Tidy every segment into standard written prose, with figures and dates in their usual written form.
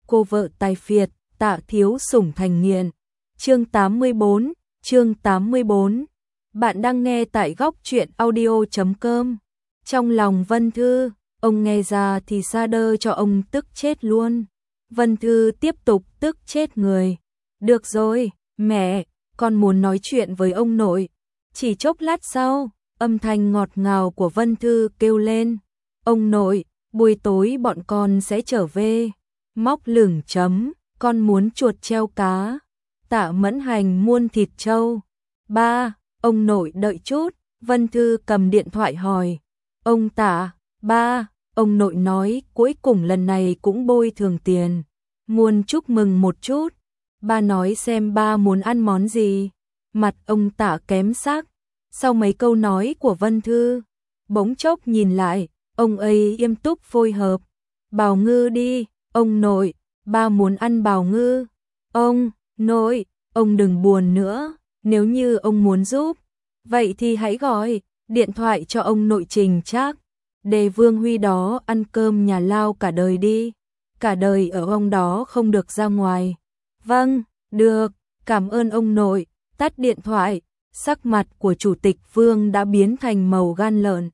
cô vợ tài phiệt, Tạ thiếu sủng thành nghiện. Chương 84, chương 84. Bạn đang nghe tại góc truyện audio.com. Trong lòng Vân Thư, ông nghe ra thì sa đơ cho ông tức chết luôn. Vân Thư tiếp tục tức chết người. Được rồi, mẹ, con muốn nói chuyện với ông nội. Chỉ chốc lát sau, âm thanh ngọt ngào của Vân Thư kêu lên. Ông nội, buổi tối bọn con sẽ trở về. Móc lửng chấm, con muốn chuột treo cá. Tạ Mẫn Hành muôn thịt trâu. Ba, ông nội đợi chút. Vân Thư cầm điện thoại hỏi. Ông Tạ, ba, ông nội nói cuối cùng lần này cũng bồi thường tiền. Muốn chúc mừng một chút. Ba nói xem ba muốn ăn món gì. Mặt ông Tạ kém sắc. Sau mấy câu nói của Vân Thư, bỗng chốc nhìn lại, ông ấy nghiêm túc phối hợp. Bào ngư đi, ông nội, ba muốn ăn bào ngư. Ông nội, ông đừng buồn nữa, nếu như ông muốn giúp, vậy thì hãy gọi điện thoại cho ông nội Trình Trác, để Vương Huy đó ăn cơm nhà lao cả đời đi, cả đời ở ông đó không được ra ngoài. Vâng, được, cảm ơn ông nội. Tắt điện thoại, sắc mặt của Chủ tịch Vương đã biến thành màu gan lợn.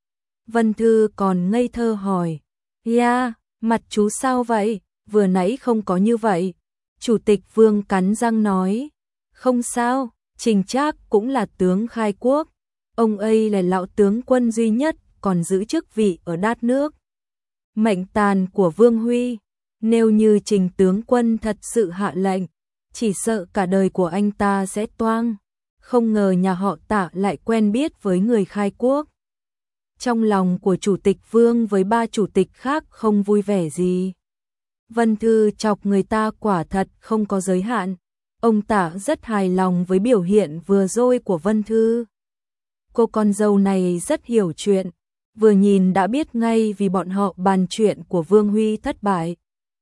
Vân Thư còn ngây thơ hỏi, yeah, mặt chú sao vậy, vừa nãy không có như vậy. Chủ tịch Vương cắn răng nói, không sao, Trình Trác cũng là tướng khai quốc, ông ấy là lão tướng quân duy nhất còn giữ chức vị ở Đát Nước. Mệnh tàn của Vương Huy, nếu như Trình tướng quân thật sự hạ lệnh, chỉ sợ cả đời của anh ta sẽ toang. Không ngờ nhà họ Tạ lại quen biết với người khai quốc. Trong lòng của Chủ tịch Vương với ba chủ tịch khác không vui vẻ gì. Vân Thư chọc người ta quả thật không có giới hạn. Ông Tạ rất hài lòng với biểu hiện vừa rồi của Vân Thư. Cô con dâu này rất hiểu chuyện, vừa nhìn đã biết ngay vì bọn họ bàn chuyện của Vương Huy thất bại.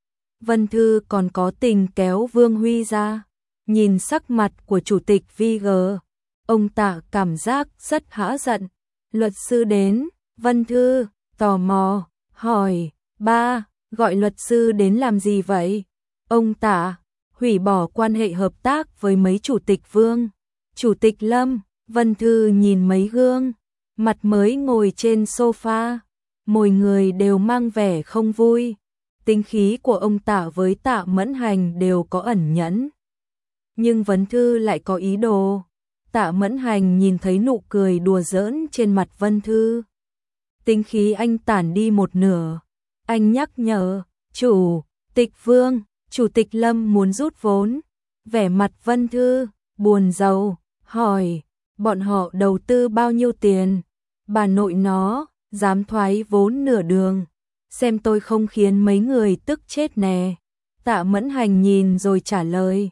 Vân Thư còn có tình kéo Vương Huy ra. Nhìn sắc mặt của Chủ tịch VG, ông Tạ cảm giác rất hả giận. Luật sư đến, Vân Thư tò mò hỏi, ba, gọi luật sư đến làm gì vậy? Ông Tạ, hủy bỏ quan hệ hợp tác với mấy chủ tịch Vương. Chủ tịch Lâm. Vân Thư nhìn mấy gương mặt mới ngồi trên sofa, mỗi người đều mang vẻ không vui. Tính khí của ông Tạ với Tạ Mẫn Hành đều có ẩn nhẫn, nhưng Vân Thư lại có ý đồ. Tạ Mẫn Hành nhìn thấy nụ cười đùa giỡn trên mặt Vân Thư, tính khí anh tản đi một nửa. Anh nhắc nhở, Chủ tịch Vương, Chủ tịch Lâm muốn rút vốn. Vẻ mặt Vân Thư buồn rầu, hỏi, bọn họ đầu tư bao nhiêu tiền? Bà nội nó dám thoái vốn nửa đường, xem tôi không khiến mấy người tức chết nè. Tạ Mẫn Hành nhìn rồi trả lời,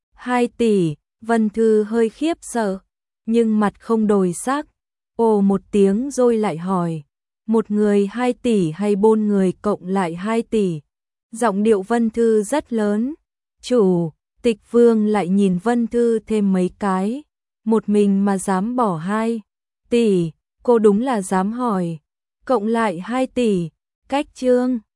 2 tỷ. Vân Thư hơi khiếp sợ, nhưng mặt không đổi sắc. Ồ một tiếng rồi lại hỏi, một người 2 tỷ hay 4 người cộng lại 2 tỷ? Giọng điệu Vân Thư rất lớn. Chủ tịch Vương lại nhìn Vân Thư thêm mấy cái, một mình mà dám bỏ 2 tỷ, cô đúng là dám hỏi. Cộng lại 2 tỷ, cách chương.